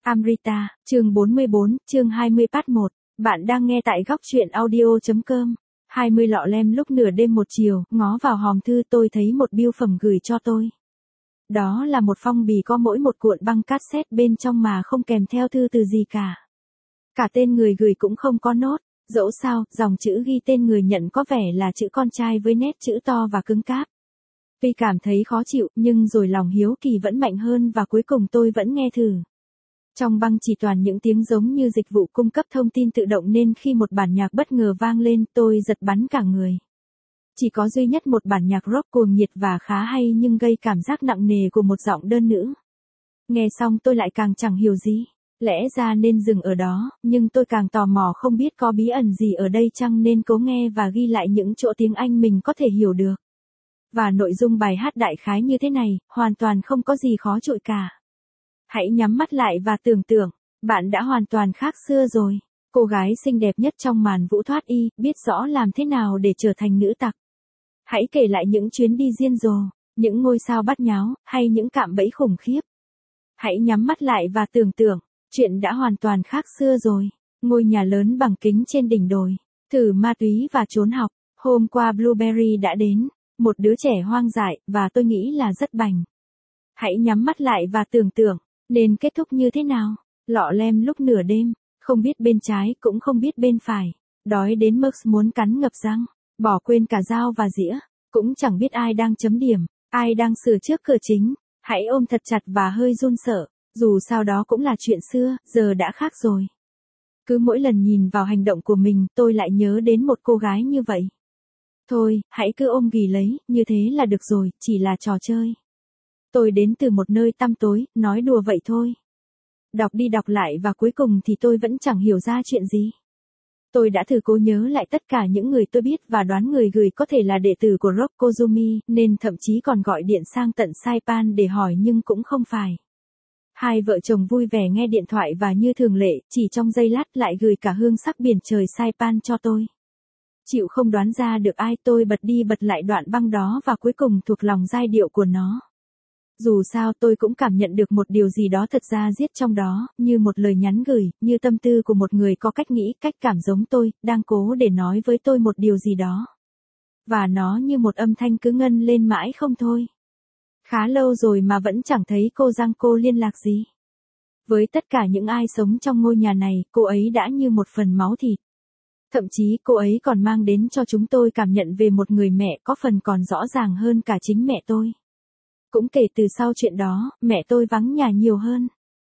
Amrita, chương 44, chương 20 part 1. Bạn đang nghe tại góc truyện audio.com. 20 lọ lem lúc nửa đêm một chiều, ngó vào hòm thư tôi thấy một bưu phẩm gửi cho tôi. Đó là một phong bì có mỗi một cuộn băng cassette bên trong mà không kèm theo thư từ gì cả. Cả tên người gửi cũng không có nốt, dẫu sao, dòng chữ ghi tên người nhận có vẻ là chữ con trai với nét chữ to và cứng cáp. Tuy cảm thấy khó chịu, nhưng rồi lòng hiếu kỳ vẫn mạnh hơn và cuối cùng tôi vẫn nghe thử. Trong băng chỉ toàn những tiếng giống như dịch vụ cung cấp thông tin tự động nên khi một bản nhạc bất ngờ vang lên tôi giật bắn cả người. Chỉ có duy nhất một bản nhạc rock cuồng nhiệt và khá hay nhưng gây cảm giác nặng nề của một giọng đơn nữ. Nghe xong tôi lại càng chẳng hiểu gì. Lẽ ra nên dừng ở đó, nhưng tôi càng tò mò không biết có bí ẩn gì ở đây chăng nên cố nghe và ghi lại những chỗ tiếng Anh mình có thể hiểu được. Và nội dung bài hát đại khái như thế này, hoàn toàn không có gì khó trội cả. Hãy nhắm mắt lại và tưởng tượng, bạn đã hoàn toàn khác xưa rồi. Cô gái xinh đẹp nhất trong màn vũ thoát y, biết rõ làm thế nào để trở thành nữ tặc. Hãy kể lại những chuyến đi điên rồ, những ngôi sao bắt nháo, hay những cạm bẫy khủng khiếp. Hãy nhắm mắt lại và tưởng tượng, chuyện đã hoàn toàn khác xưa rồi. Ngôi nhà lớn bằng kính trên đỉnh đồi, thử ma túy và trốn học. Hôm qua Blueberry đã đến, một đứa trẻ hoang dại, và tôi nghĩ là rất bảnh. Hãy nhắm mắt lại và tưởng tượng, nên kết thúc như thế nào? Lọ lem lúc nửa đêm, không biết bên trái cũng không biết bên phải. Đói đến mức muốn cắn ngập răng, bỏ quên cả dao và dĩa. Cũng chẳng biết ai đang chấm điểm, ai đang sửa trước cửa chính. Hãy ôm thật chặt và hơi run sợ. Dù sao đó cũng là chuyện xưa, giờ đã khác rồi. Cứ mỗi lần nhìn vào hành động của mình tôi lại nhớ đến một cô gái như vậy. Thôi, hãy cứ ôm ghì lấy, như thế là được rồi, chỉ là trò chơi. Tôi đến từ một nơi tăm tối, nói đùa vậy thôi. Đọc đi đọc lại và cuối cùng thì tôi vẫn chẳng hiểu ra chuyện gì. Tôi đã thử cố nhớ lại tất cả những người tôi biết và đoán người gửi có thể là đệ tử của Rock Kozumi, nên thậm chí còn gọi điện sang tận Saipan để hỏi nhưng cũng không phải. Hai vợ chồng vui vẻ nghe điện thoại và như thường lệ, chỉ trong giây lát lại gửi cả hương sắc biển trời Saipan cho tôi. Chịu không đoán ra được ai tôi bật đi bật lại đoạn băng đó và cuối cùng thuộc lòng giai điệu của nó. Dù sao tôi cũng cảm nhận được một điều gì đó thật ra giết trong đó, như một lời nhắn gửi, như tâm tư của một người có cách nghĩ, cách cảm giống tôi, đang cố để nói với tôi một điều gì đó. Và nó như một âm thanh cứ ngân lên mãi không thôi. Khá lâu rồi mà vẫn chẳng thấy cô Giang liên lạc gì. Với tất cả những ai sống trong ngôi nhà này, cô ấy đã như một phần máu thịt. Thậm chí cô ấy còn mang đến cho chúng tôi cảm nhận về một người mẹ có phần còn rõ ràng hơn cả chính mẹ tôi. Cũng kể từ sau chuyện đó, mẹ tôi vắng nhà nhiều hơn.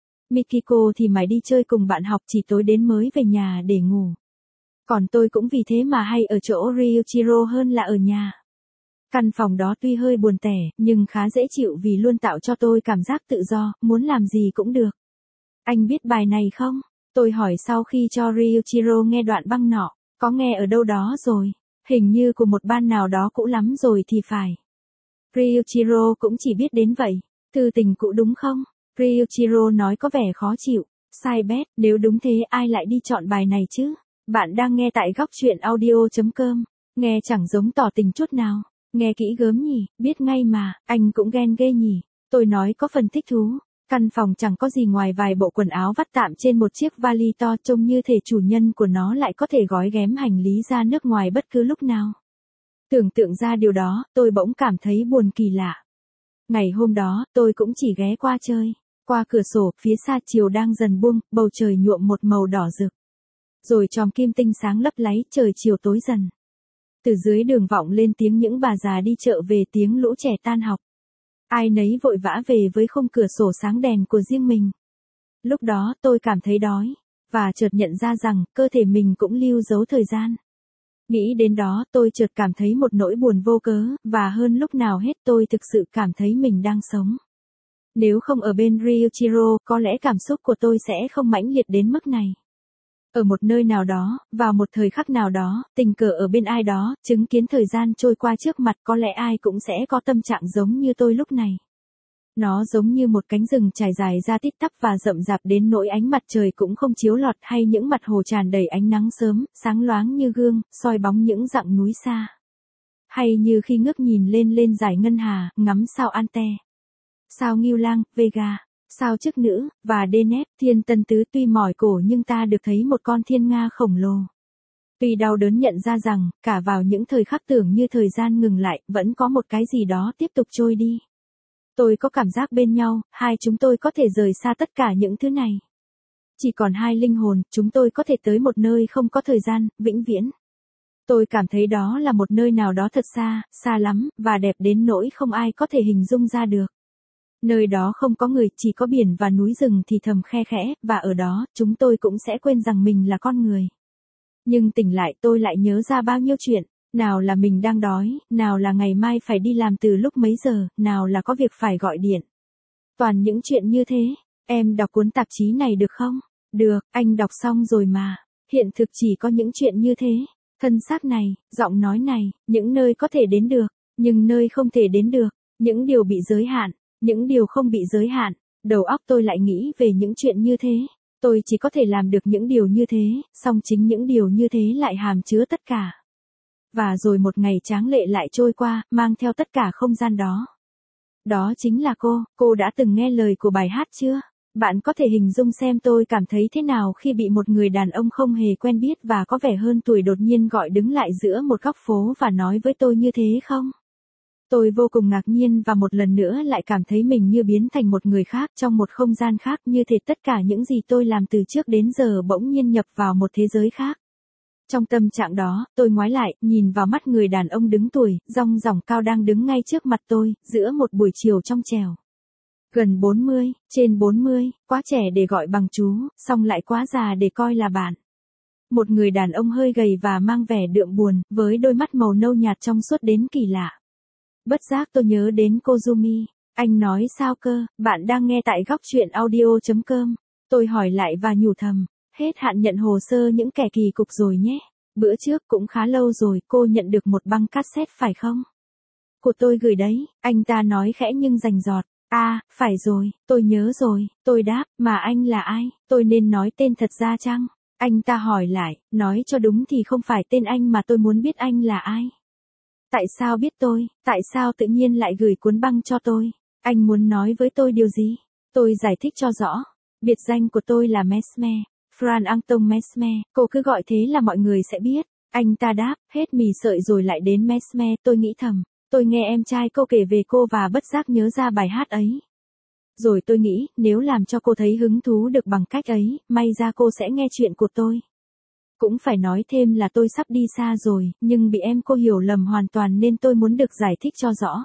Mikiko thì mải đi chơi cùng bạn học chỉ tối đến mới về nhà để ngủ. Còn tôi cũng vì thế mà hay ở chỗ Ryuichiro hơn là ở nhà. Căn phòng đó tuy hơi buồn tẻ, nhưng khá dễ chịu vì luôn tạo cho tôi cảm giác tự do, muốn làm gì cũng được. Anh biết bài này không? Tôi hỏi sau khi cho Ryuichiro nghe đoạn băng nọ, có nghe ở đâu đó rồi, hình như của một ban nào đó cũ lắm rồi thì phải. Ryuichiro cũng chỉ biết đến vậy, thư tình cũ đúng không? Ryuichiro nói có vẻ khó chịu, sai bét, nếu đúng thế ai lại đi chọn bài này chứ? Bạn đang nghe tại góc truyện audio.com, nghe chẳng giống tỏ tình chút nào, nghe kỹ gớm nhỉ, biết ngay mà, anh cũng ghen ghê nhỉ, tôi nói có phần thích thú. Căn phòng chẳng có gì ngoài vài bộ quần áo vắt tạm trên một chiếc vali to trông như thể chủ nhân của nó lại có thể gói ghém hành lý ra nước ngoài bất cứ lúc nào. Tưởng tượng ra điều đó, tôi bỗng cảm thấy buồn kỳ lạ. Ngày hôm đó, tôi cũng chỉ ghé qua chơi. Qua cửa sổ, phía xa chiều đang dần buông, bầu trời nhuộm một màu đỏ rực. Rồi chòm kim tinh sáng lấp láy, trời chiều tối dần. Từ dưới đường vọng lên tiếng những bà già đi chợ về, tiếng lũ trẻ tan học. Ai nấy vội vã về với khung cửa sổ sáng đèn của riêng mình. Lúc đó tôi cảm thấy đói, và chợt nhận ra rằng cơ thể mình cũng lưu dấu thời gian. Nghĩ đến đó tôi chợt cảm thấy một nỗi buồn vô cớ, và hơn lúc nào hết tôi thực sự cảm thấy mình đang sống. Nếu không ở bên Ryuichiro, có lẽ cảm xúc của tôi sẽ không mãnh liệt đến mức này. Ở một nơi nào đó, vào một thời khắc nào đó, tình cờ ở bên ai đó, chứng kiến thời gian trôi qua trước mặt, có lẽ ai cũng sẽ có tâm trạng giống như tôi lúc này. Nó giống như một cánh rừng trải dài ra tít tắp và rậm rạp đến nỗi ánh mặt trời cũng không chiếu lọt, hay những mặt hồ tràn đầy ánh nắng sớm, sáng loáng như gương, soi bóng những dặng núi xa. Hay như khi ngước nhìn lên dải ngân hà, ngắm sao Ante, sao Ngưu Lang, Vega, Sao chức nữ, và DNF, thiên tân tứ tuy mỏi cổ nhưng ta được thấy một con thiên nga khổng lồ. Tuy đau đớn nhận ra rằng, cả vào những thời khắc tưởng như thời gian ngừng lại, vẫn có một cái gì đó tiếp tục trôi đi. Tôi có cảm giác bên nhau, hai chúng tôi có thể rời xa tất cả những thứ này. Chỉ còn hai linh hồn, chúng tôi có thể tới một nơi không có thời gian, vĩnh viễn. Tôi cảm thấy đó là một nơi nào đó thật xa, xa lắm, và đẹp đến nỗi không ai có thể hình dung ra được. Nơi đó không có người, chỉ có biển và núi rừng thì thầm khe khẽ, và ở đó, chúng tôi cũng sẽ quên rằng mình là con người. Nhưng tỉnh lại tôi lại nhớ ra bao nhiêu chuyện, nào là mình đang đói, nào là ngày mai phải đi làm từ lúc mấy giờ, nào là có việc phải gọi điện. Toàn những chuyện như thế, em đọc cuốn tạp chí này được không? Được, anh đọc xong rồi mà. Hiện thực chỉ có những chuyện như thế, thân xác này, giọng nói này, những nơi có thể đến được, nhưng nơi không thể đến được, những điều bị giới hạn, những điều không bị giới hạn. Đầu óc tôi lại nghĩ về những chuyện như thế. Tôi chỉ có thể làm được những điều như thế, song chính những điều như thế lại hàm chứa tất cả. Và rồi một ngày tráng lệ lại trôi qua, mang theo tất cả không gian đó. Đó chính là cô đã từng nghe lời của bài hát chưa? Bạn có thể hình dung xem tôi cảm thấy thế nào khi bị một người đàn ông không hề quen biết và có vẻ hơn tuổi đột nhiên gọi đứng lại giữa một góc phố và nói với tôi như thế không? Tôi vô cùng ngạc nhiên và một lần nữa lại cảm thấy mình như biến thành một người khác trong một không gian khác, như thể tất cả những gì tôi làm từ trước đến giờ bỗng nhiên nhập vào một thế giới khác. Trong tâm trạng đó, tôi ngoái lại, nhìn vào mắt người đàn ông đứng tuổi, dong dỏng cao đang đứng ngay trước mặt tôi, giữa một buổi chiều trong trẻo. Gần 40, trên 40, quá trẻ để gọi bằng chú, song lại quá già để coi là bạn. Một người đàn ông hơi gầy và mang vẻ đượm buồn, với đôi mắt màu nâu nhạt trong suốt đến kỳ lạ. Bất giác tôi nhớ đến Kozumi. Anh nói sao cơ, bạn đang nghe tại góc truyện audio.com. Tôi hỏi lại và nhủ thầm, hết hạn nhận hồ sơ những kẻ kỳ cục rồi nhé. Bữa trước cũng khá lâu rồi cô nhận được một băng cassette phải không? Của tôi gửi đấy, anh ta nói khẽ nhưng rành rọt. À, phải rồi, tôi nhớ rồi, tôi đáp, mà anh là ai, tôi nên nói tên thật ra chăng? Anh ta hỏi lại, nói cho đúng thì không phải tên anh mà tôi muốn biết anh là ai. Tại sao biết tôi, tại sao tự nhiên lại gửi cuốn băng cho tôi? Anh muốn nói với tôi điều gì? Tôi giải thích cho rõ. Biệt danh của tôi là Mesmer, Frank Anton Mesmer, cô cứ gọi thế là mọi người sẽ biết. Anh ta đáp, hết mì sợi rồi lại đến Mesmer, tôi nghĩ thầm. Tôi nghe em trai cô kể về cô và bất giác nhớ ra bài hát ấy. Rồi tôi nghĩ, nếu làm cho cô thấy hứng thú được bằng cách ấy, may ra cô sẽ nghe chuyện của tôi. Cũng phải nói thêm là tôi sắp đi xa rồi, nhưng bị em cô hiểu lầm hoàn toàn nên tôi muốn được giải thích cho rõ.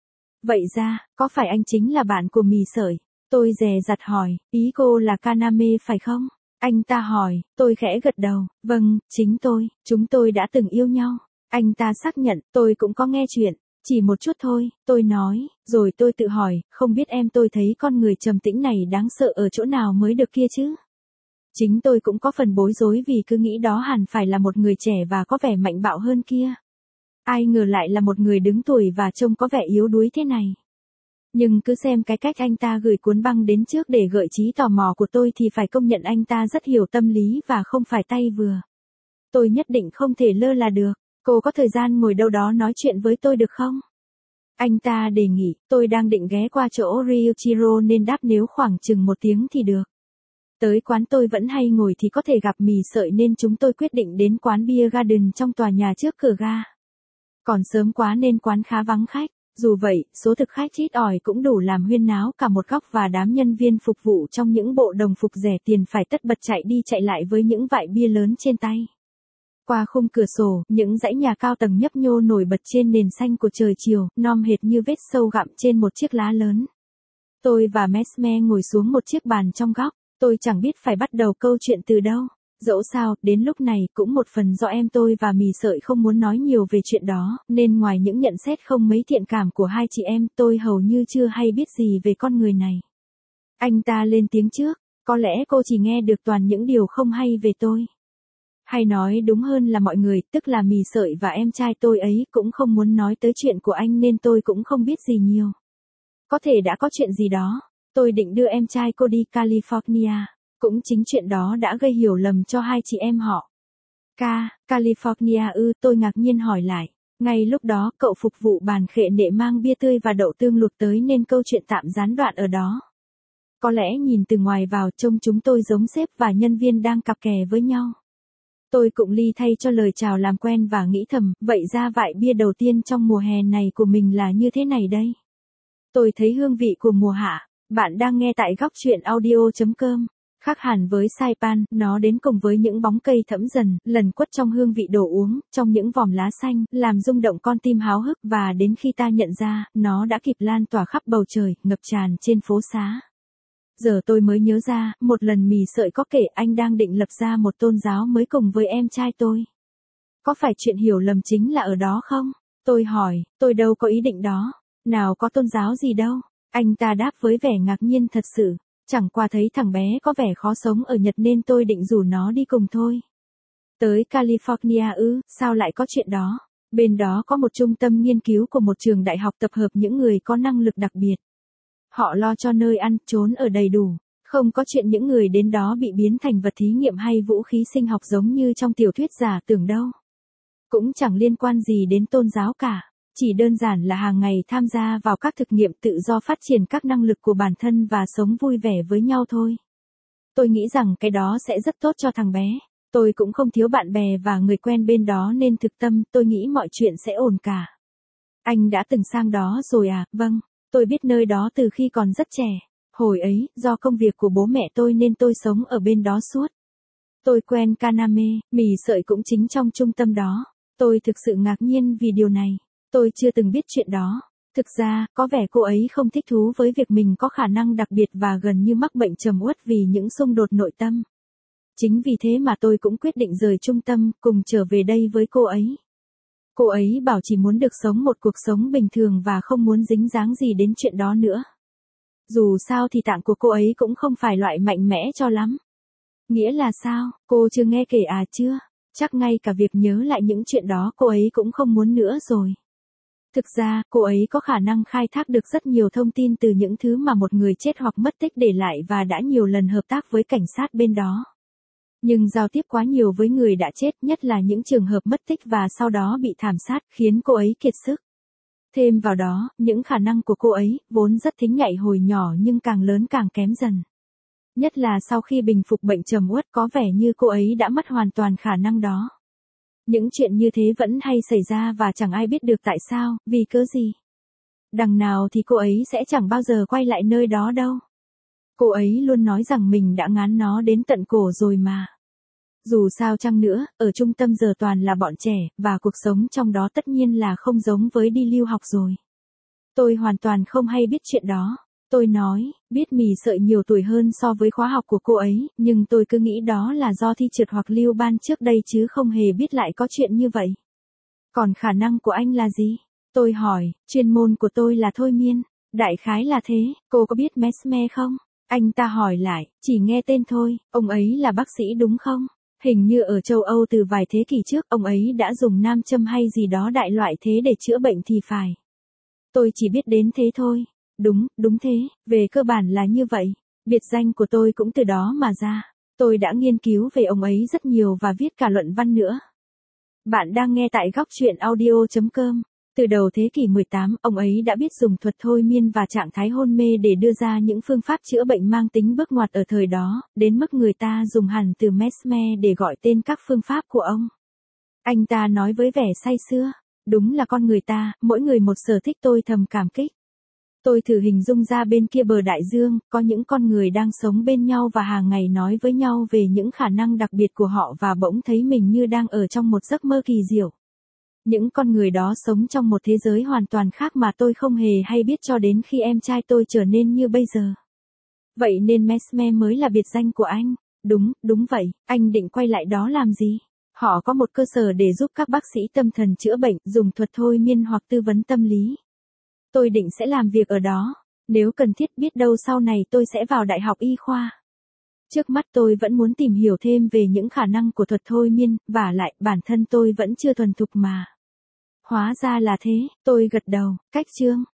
Vậy ra, có phải anh chính là bạn của mì sợi? Tôi dè dặt hỏi, ý cô là Kaname phải không? Anh ta hỏi, tôi khẽ gật đầu, vâng, chính tôi, chúng tôi đã từng yêu nhau. Anh ta xác nhận, tôi cũng có nghe chuyện, chỉ một chút thôi, tôi nói, rồi tôi tự hỏi, không biết em tôi thấy con người trầm tĩnh này đáng sợ ở chỗ nào mới được kia chứ? Chính tôi cũng có phần bối rối vì cứ nghĩ đó hẳn phải là một người trẻ và có vẻ mạnh bạo hơn kia. Ai ngờ lại là một người đứng tuổi và trông có vẻ yếu đuối thế này. Nhưng cứ xem cái cách anh ta gửi cuốn băng đến trước để gợi trí tò mò của tôi thì phải công nhận anh ta rất hiểu tâm lý và không phải tay vừa. Tôi nhất định không thể lơ là được. Cô có thời gian ngồi đâu đó nói chuyện với tôi được không? Anh ta đề nghị, tôi đang định ghé qua chỗ Ryuichiro nên đáp nếu khoảng chừng 1 tiếng thì được. Tới quán tôi vẫn hay ngồi thì có thể gặp mì sợi nên chúng tôi quyết định đến quán Beer Garden trong tòa nhà trước cửa ga. Còn sớm quá nên quán khá vắng khách, dù vậy, số thực khách ít ỏi cũng đủ làm huyên náo cả một góc và đám nhân viên phục vụ trong những bộ đồng phục rẻ tiền phải tất bật chạy đi chạy lại với những vại bia lớn trên tay. Qua khung cửa sổ, những dãy nhà cao tầng nhấp nhô nổi bật trên nền xanh của trời chiều, nom hệt như vết sâu gặm trên một chiếc lá lớn. Tôi và Mesmer ngồi xuống một chiếc bàn trong góc. Tôi chẳng biết phải bắt đầu câu chuyện từ đâu. Dẫu sao, đến lúc này cũng một phần do em tôi và mì sợi không muốn nói nhiều về chuyện đó, nên ngoài những nhận xét không mấy thiện cảm của hai chị em, tôi hầu như chưa hay biết gì về con người này. Anh ta lên tiếng trước, có lẽ cô chỉ nghe được toàn những điều không hay về tôi. Hay nói đúng hơn là mọi người, tức là mì sợi và em trai tôi ấy cũng không muốn nói tới chuyện của anh nên tôi cũng không biết gì nhiều. Có thể đã có chuyện gì đó. Tôi định đưa em trai cô đi California. Cũng chính chuyện đó đã gây hiểu lầm cho hai chị em họ. California ư, tôi ngạc nhiên hỏi lại. Ngay lúc đó cậu phục vụ bàn khệ nệ mang bia tươi và đậu tương luộc tới nên câu chuyện tạm gián đoạn ở đó. Có lẽ nhìn từ ngoài vào trông chúng tôi giống sếp và nhân viên đang cặp kè với nhau. Tôi cũng ly thay cho lời chào làm quen và nghĩ thầm, vậy ra vại bia đầu tiên trong mùa hè này của mình là như thế này đây. Tôi thấy hương vị của mùa hạ. Bạn đang nghe tại góc chuyện audio.com. Khác hẳn với Saipan, nó đến cùng với những bóng cây thẫm dần, lần quất trong hương vị đồ uống, trong những vòm lá xanh, làm rung động con tim háo hức và đến khi ta nhận ra, nó đã kịp lan tỏa khắp bầu trời, ngập tràn trên phố xá. Giờ tôi mới nhớ ra, một lần Mì Sợi có kể anh đang định lập ra một tôn giáo mới cùng với em trai tôi. Có phải chuyện hiểu lầm chính là ở đó không? Tôi hỏi, tôi đâu có ý định đó. Nào có tôn giáo gì đâu. Anh ta đáp với vẻ ngạc nhiên thật sự. Chẳng qua thấy thằng bé có vẻ khó sống ở Nhật nên tôi định rủ nó đi cùng thôi. Tới California ư, sao lại có chuyện đó? Bên đó có một trung tâm nghiên cứu của một trường đại học tập hợp những người có năng lực đặc biệt. Họ lo cho nơi ăn, trốn ở đầy đủ. Không có chuyện những người đến đó bị biến thành vật thí nghiệm hay vũ khí sinh học giống như trong tiểu thuyết giả tưởng đâu. Cũng chẳng liên quan gì đến tôn giáo cả. Chỉ đơn giản là hàng ngày tham gia vào các thực nghiệm tự do phát triển các năng lực của bản thân và sống vui vẻ với nhau thôi. Tôi nghĩ rằng cái đó sẽ rất tốt cho thằng bé. Tôi cũng không thiếu bạn bè và người quen bên đó nên thực tâm tôi nghĩ mọi chuyện sẽ ổn cả. Anh đã từng sang đó rồi à? Vâng, tôi biết nơi đó từ khi còn rất trẻ. Hồi ấy, do công việc của bố mẹ tôi nên tôi sống ở bên đó suốt. Tôi quen Kaname, Mì Sợi cũng chính trong trung tâm đó. Tôi thực sự ngạc nhiên vì điều này. Tôi chưa từng biết chuyện đó. Thực ra, có vẻ cô ấy không thích thú với việc mình có khả năng đặc biệt và gần như mắc bệnh trầm uất vì những xung đột nội tâm. Chính vì thế mà tôi cũng quyết định rời trung tâm, cùng trở về đây với cô ấy. Cô ấy bảo chỉ muốn được sống một cuộc sống bình thường và không muốn dính dáng gì đến chuyện đó nữa. Dù sao thì tạng của cô ấy cũng không phải loại mạnh mẽ cho lắm. Nghĩa là sao, cô chưa nghe kể à? Chưa? Chắc ngay cả việc nhớ lại những chuyện đó cô ấy cũng không muốn nữa rồi. Thực ra, cô ấy có khả năng khai thác được rất nhiều thông tin từ những thứ mà một người chết hoặc mất tích để lại và đã nhiều lần hợp tác với cảnh sát bên đó. Nhưng giao tiếp quá nhiều với người đã chết, nhất là những trường hợp mất tích và sau đó bị thảm sát, khiến cô ấy kiệt sức. Thêm vào đó, những khả năng của cô ấy, vốn rất thính nhạy hồi nhỏ nhưng càng lớn càng kém dần. Nhất là sau khi bình phục bệnh trầm uất có vẻ như cô ấy đã mất hoàn toàn khả năng đó. Những chuyện như thế vẫn hay xảy ra và chẳng ai biết được tại sao, vì cớ gì. Đằng nào thì cô ấy sẽ chẳng bao giờ quay lại nơi đó đâu. Cô ấy luôn nói rằng mình đã ngán nó đến tận cổ rồi mà. Dù sao chăng nữa, ở trung tâm giờ toàn là bọn trẻ, và cuộc sống trong đó tất nhiên là không giống với đi lưu học rồi. Tôi hoàn toàn không hay biết chuyện đó. Tôi nói, biết Mì Sợi nhiều tuổi hơn so với khóa học của cô ấy, nhưng tôi cứ nghĩ đó là do thi trượt hoặc lưu ban trước đây chứ không hề biết lại có chuyện như vậy. Còn khả năng của anh là gì? Tôi hỏi, chuyên môn của tôi là thôi miên. Đại khái là thế, cô có biết Mesmer không? Anh ta hỏi lại, chỉ nghe tên thôi, ông ấy là bác sĩ đúng không? Hình như ở châu Âu từ vài thế kỷ trước ông ấy đã dùng nam châm hay gì đó đại loại thế để chữa bệnh thì phải. Tôi chỉ biết đến thế thôi. Đúng thế, về cơ bản là như vậy. Biệt danh của tôi cũng từ đó mà ra. Tôi đã nghiên cứu về ông ấy rất nhiều và viết cả luận văn nữa. Bạn đang nghe tại góc chuyện audio.com. Từ đầu thế kỷ 18, ông ấy đã biết dùng thuật thôi miên và trạng thái hôn mê để đưa ra những phương pháp chữa bệnh mang tính bước ngoặt ở thời đó, đến mức người ta dùng hẳn từ Mesmer để gọi tên các phương pháp của ông. Anh ta nói với vẻ say sưa, đúng là con người ta, mỗi người một sở thích. Tôi thầm cảm kích. Tôi thử hình dung ra bên kia bờ đại dương, có những con người đang sống bên nhau và hàng ngày nói với nhau về những khả năng đặc biệt của họ và bỗng thấy mình như đang ở trong một giấc mơ kỳ diệu. Những con người đó sống trong một thế giới hoàn toàn khác mà tôi không hề hay biết cho đến khi em trai tôi trở nên như bây giờ. Vậy nên Mesmer mới là biệt danh của anh. Đúng vậy, anh định quay lại đó làm gì? Họ có một cơ sở để giúp các bác sĩ tâm thần chữa bệnh, dùng thuật thôi miên hoặc tư vấn tâm lý. Tôi định sẽ làm việc ở đó. Nếu cần thiết biết đâu sau này tôi sẽ vào đại học y khoa. Trước mắt tôi vẫn muốn tìm hiểu thêm về những khả năng của thuật thôi miên, vả lại bản thân tôi vẫn chưa thuần thục mà. Hóa ra là thế, tôi gật đầu, cách chương.